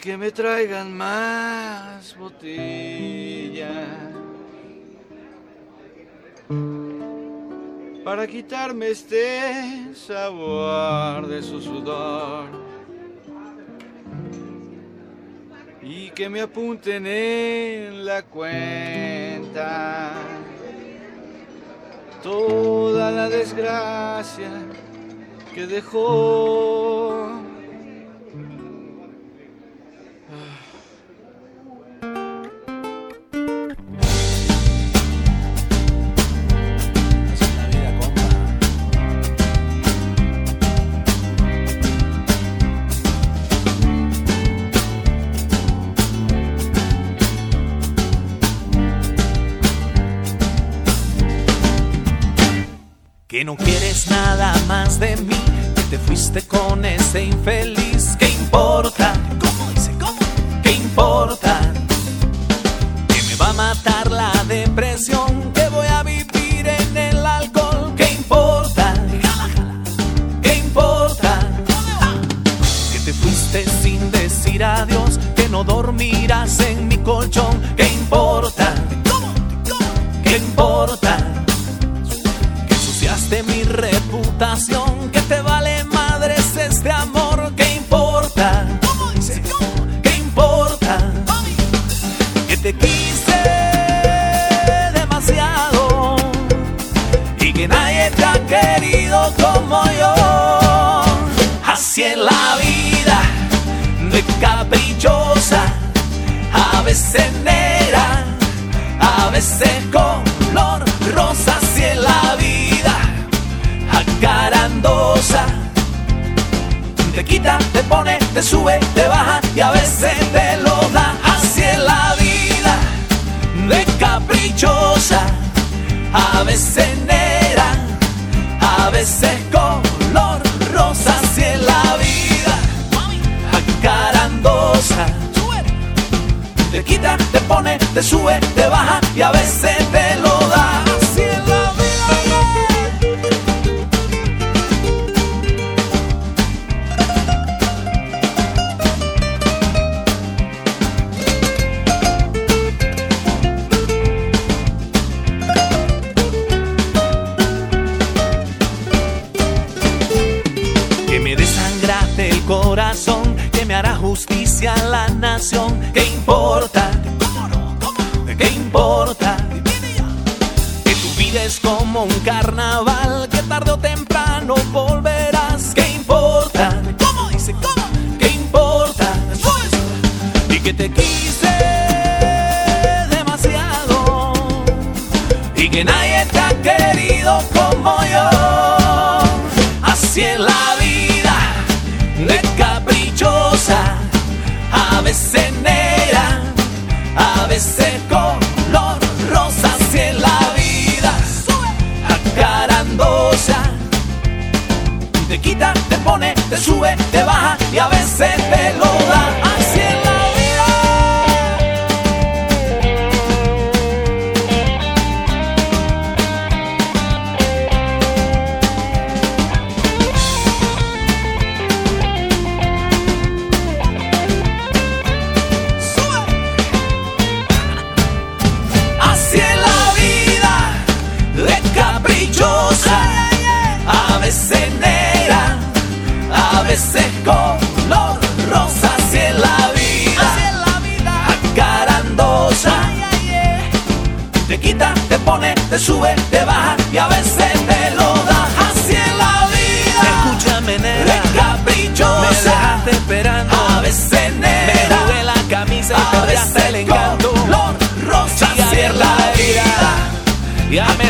que me traigan más botellas para quitarme este sabor de su sudor y que me apunten en la cuenta toda la desgracia que dejó. Que no quieres nada más de mí, que te fuiste con ese infeliz. ¿Qué importa? ¿Cómo dice? ¿Cómo? ¿Qué importa? Que me va a matar la depresión, que voy a vivir en el alcohol. ¿Qué importa? Jala, jala. ¿Qué importa? Que te fuiste sin decir adiós, que no dormirás en mi colchón. ¿Qué importa? ¿Cómo? ¿Qué importa? De mi reputación, que te vale madres este amor. ¿Qué importa? ¿Cómo dice? ¿Cómo? ¿Qué importa? Que te quise demasiado y que nadie te ha querido como yo. Así es la vida, de caprichosa, a veces negra, a veces color rosa. Así es la vida, acarandosa, te quita, te pone, te sube, te baja y a veces te lo da. Así es la vida, de caprichosa, a veces negra, a veces color rosa. Así es la vida, acarandosa, te quita, te pone, te sube, te baja y a veces te lo da. Así es la vida. Corazón, que me hará justicia a la nación. ¿Qué importa? ¿Cómo no? ¿Cómo? ¿Qué importa? Que tu vida es como un carnaval, que tarde o temprano volverás. ¿Qué importa? ¿Cómo dice? ¿Cómo? ¿Qué importa? Y que te quise demasiado y que nadie te ha querido como yo. Así es la vida, de caprichosa, a veces negra, a veces color rosa. Así es la vida, acarandosa, te quita, te pone, te sube, te baja y a veces te lo da. Así es la a veces negra, a veces color rosa. Así es la vida, acarandosa, te quita, te pone, te sube, te baja y a veces te lo da. Así es la vida, escúchame negra, de caprichosa, me dejaste esperando, a veces negra, me jugué la camisa y perdí hasta el encanto. Color rosa. Así es la vida, y a